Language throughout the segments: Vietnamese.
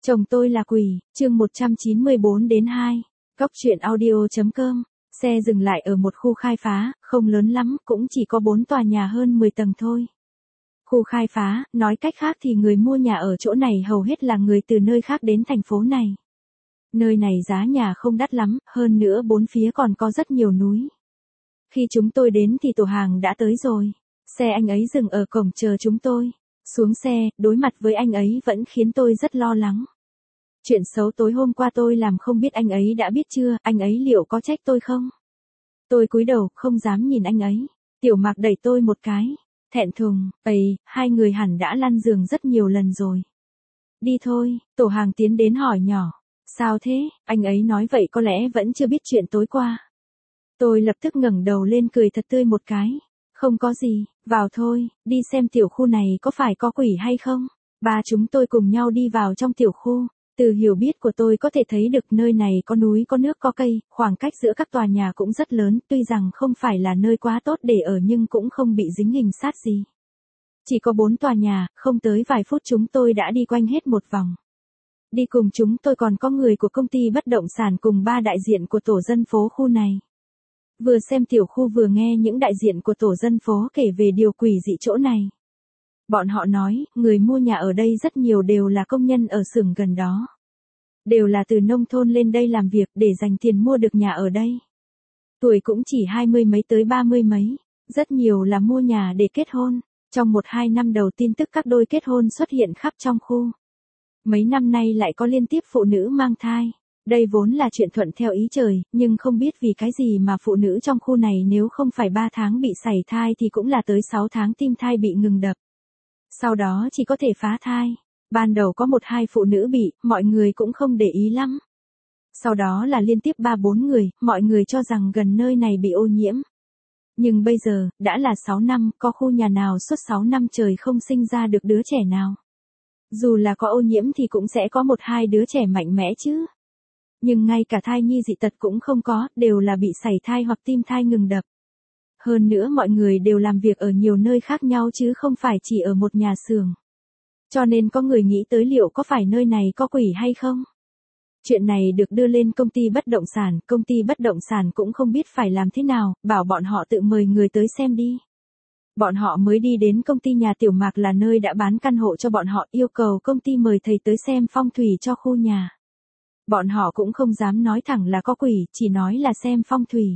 Chồng tôi là quỷ, chương 194-2. Góc truyện audio.com. Xe dừng lại ở một khu khai phá, không lớn lắm, cũng chỉ có 4 tòa nhà hơn 10 tầng thôi. Khu khai phá, nói cách khác thì người mua nhà ở chỗ này hầu hết là người từ nơi khác đến thành phố này. Nơi này giá nhà không đắt lắm, hơn nữa bốn phía còn có rất nhiều núi. Khi chúng tôi đến thì tổ hàng đã tới rồi. Xe anh ấy dừng ở cổng chờ chúng tôi. Xuống xe, đối mặt với anh ấy vẫn khiến tôi rất lo lắng. Chuyện xấu tối hôm qua tôi làm không biết anh ấy đã biết chưa, anh ấy liệu có trách tôi không? Tôi cúi đầu, không dám nhìn anh ấy. Tiểu Mạc đẩy tôi một cái. Thẹn thùng, hai người hẳn đã lăn giường rất nhiều lần rồi. Đi thôi, tổ hàng tiến đến hỏi nhỏ. Sao thế, anh ấy nói vậy có lẽ vẫn chưa biết chuyện tối qua. Tôi lập tức ngẩng đầu lên cười thật tươi một cái. Không có gì, vào thôi, đi xem tiểu khu này có phải có quỷ hay không. Ba chúng tôi cùng nhau đi vào trong tiểu khu. Từ hiểu biết của tôi có thể thấy được nơi này có núi có nước có cây, khoảng cách giữa các tòa nhà cũng rất lớn, tuy rằng không phải là nơi quá tốt để ở nhưng cũng không bị dính hình sát gì. Chỉ có 4 tòa nhà, không tới vài phút chúng tôi đã đi quanh hết một vòng. Đi cùng chúng tôi còn có người của công ty bất động sản cùng 3 đại diện của tổ dân phố khu này. Vừa xem tiểu khu vừa nghe những đại diện của tổ dân phố kể về điều quỷ dị chỗ này. Bọn họ nói, người mua nhà ở đây rất nhiều đều là công nhân ở xưởng gần đó. Đều là từ nông thôn lên đây làm việc để dành tiền mua được nhà ở đây. Tuổi cũng chỉ 20 mấy tới 30 mấy, rất nhiều là mua nhà để kết hôn. Trong 1-2 năm đầu tin tức các đôi kết hôn xuất hiện khắp trong khu. Mấy năm nay lại có liên tiếp phụ nữ mang thai. Đây vốn là chuyện thuận theo ý trời, nhưng không biết vì cái gì mà phụ nữ trong khu này nếu không phải 3 tháng bị sảy thai thì cũng là tới 6 tháng tim thai bị ngừng đập. Sau đó chỉ có thể phá thai. Ban đầu có 1-2 phụ nữ bị, mọi người cũng không để ý lắm. Sau đó là liên tiếp 3-4 người, mọi người cho rằng gần nơi này bị ô nhiễm. Nhưng bây giờ, đã là 6 năm, có khu nhà nào suốt 6 năm trời không sinh ra được đứa trẻ nào. Dù là có ô nhiễm thì cũng sẽ có 1-2 đứa trẻ mạnh mẽ chứ. Nhưng ngay cả thai nhi dị tật cũng không có, đều là bị sảy thai hoặc tim thai ngừng đập. Hơn nữa mọi người đều làm việc ở nhiều nơi khác nhau chứ không phải chỉ ở một nhà xưởng. Cho nên có người nghĩ tới liệu có phải nơi này có quỷ hay không? Chuyện này được đưa lên công ty bất động sản cũng không biết phải làm thế nào, bảo bọn họ tự mời người tới xem đi. Bọn họ mới đi đến công ty nhà Tiểu Mạc là nơi đã bán căn hộ cho bọn họ, yêu cầu công ty mời thầy tới xem phong thủy cho khu nhà. Bọn họ cũng không dám nói thẳng là có quỷ, chỉ nói là xem phong thủy.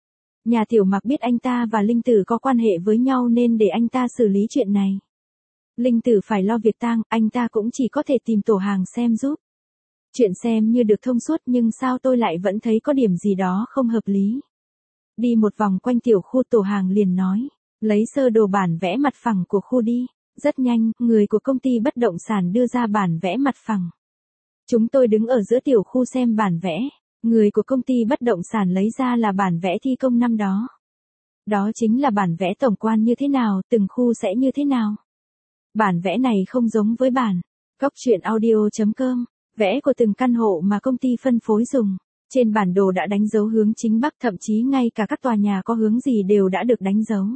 Nhà Tiểu Mạc biết anh ta và Linh Tử có quan hệ với nhau nên để anh ta xử lý chuyện này. Linh Tử phải lo việc tang, anh ta cũng chỉ có thể tìm tổ hàng xem giúp. Chuyện xem như được thông suốt nhưng sao tôi lại vẫn thấy có điểm gì đó không hợp lý. Đi một vòng quanh tiểu khu tổ hàng liền nói, lấy sơ đồ bản vẽ mặt phẳng của khu đi. Rất nhanh, người của công ty bất động sản đưa ra bản vẽ mặt phẳng. Chúng tôi đứng ở giữa tiểu khu xem bản vẽ. Người của công ty bất động sản lấy ra là bản vẽ thi công năm đó. Đó chính là bản vẽ tổng quan như thế nào, từng khu sẽ như thế nào. Bản vẽ này không giống với bản góc truyện audio.com, vẽ của từng căn hộ mà công ty phân phối dùng. Trên bản đồ đã đánh dấu hướng chính bắc, thậm chí ngay cả các tòa nhà có hướng gì đều đã được đánh dấu.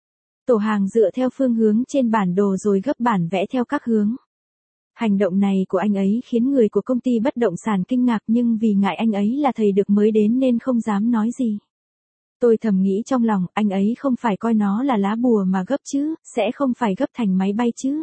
Tổ hàng dựa theo phương hướng trên bản đồ rồi gấp bản vẽ theo các hướng. Hành động này của anh ấy khiến người của công ty bất động sản kinh ngạc nhưng vì ngại anh ấy là thầy được mới đến nên không dám nói gì. Tôi thầm nghĩ trong lòng, anh ấy không phải coi nó là lá bùa mà gấp chứ, sẽ không phải gấp thành máy bay chứ.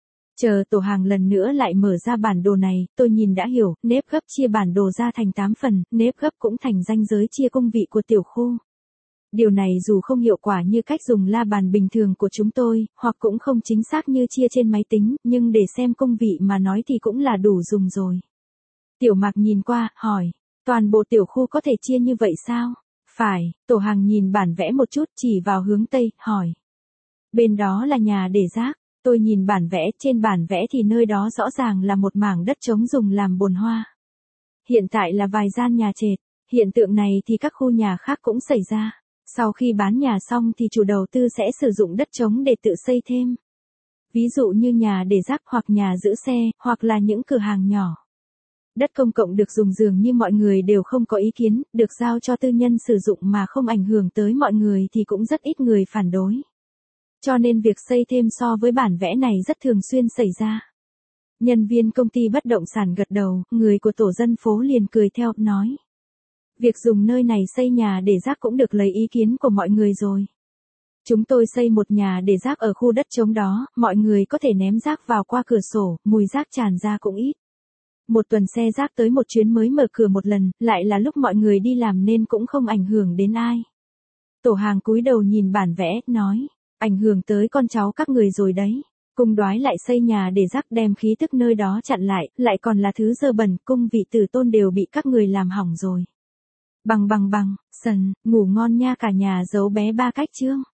Chờ tổ hàng lần nữa lại mở ra bản đồ này, tôi nhìn đã hiểu, nếp gấp chia bản đồ ra thành 8 phần, nếp gấp cũng thành ranh giới chia công vị của tiểu khu. Điều này dù không hiệu quả như cách dùng la bàn bình thường của chúng tôi, hoặc cũng không chính xác như chia trên máy tính, nhưng để xem công vị mà nói thì cũng là đủ dùng rồi. Tiểu Mạc nhìn qua, hỏi, toàn bộ tiểu khu có thể chia như vậy sao? Phải, tổ hàng nhìn bản vẽ một chút chỉ vào hướng Tây, hỏi. Bên đó là nhà để rác, tôi nhìn bản vẽ, trên bản vẽ thì nơi đó rõ ràng là một mảng đất trống dùng làm bồn hoa. Hiện tại là vài gian nhà trệt, hiện tượng này thì các khu nhà khác cũng xảy ra. Sau khi bán nhà xong thì chủ đầu tư sẽ sử dụng đất trống để tự xây thêm. Ví dụ như nhà để rác hoặc nhà giữ xe, hoặc là những cửa hàng nhỏ. Đất công cộng được dùng dường như mọi người đều không có ý kiến, được giao cho tư nhân sử dụng mà không ảnh hưởng tới mọi người thì cũng rất ít người phản đối. Cho nên việc xây thêm so với bản vẽ này rất thường xuyên xảy ra. Nhân viên công ty bất động sản gật đầu, người của tổ dân phố liền cười theo, nói. Việc dùng nơi này xây nhà để rác cũng được lấy ý kiến của mọi người rồi. Chúng tôi xây một nhà để rác ở khu đất trống đó, mọi người có thể ném rác vào qua cửa sổ, mùi rác tràn ra cũng ít. Một tuần xe rác tới một chuyến mới mở cửa một lần, lại là lúc mọi người đi làm nên cũng không ảnh hưởng đến ai. Tổ hàng cúi đầu nhìn bản vẽ, nói, ảnh hưởng tới con cháu các người rồi đấy. Cung đoái lại xây nhà để rác đem khí tức nơi đó chặn lại còn là thứ dơ bẩn, cung vị tử tôn đều bị các người làm hỏng rồi. Bằng, sần, ngủ ngon nha cả nhà. Dấu bé ba cách chương.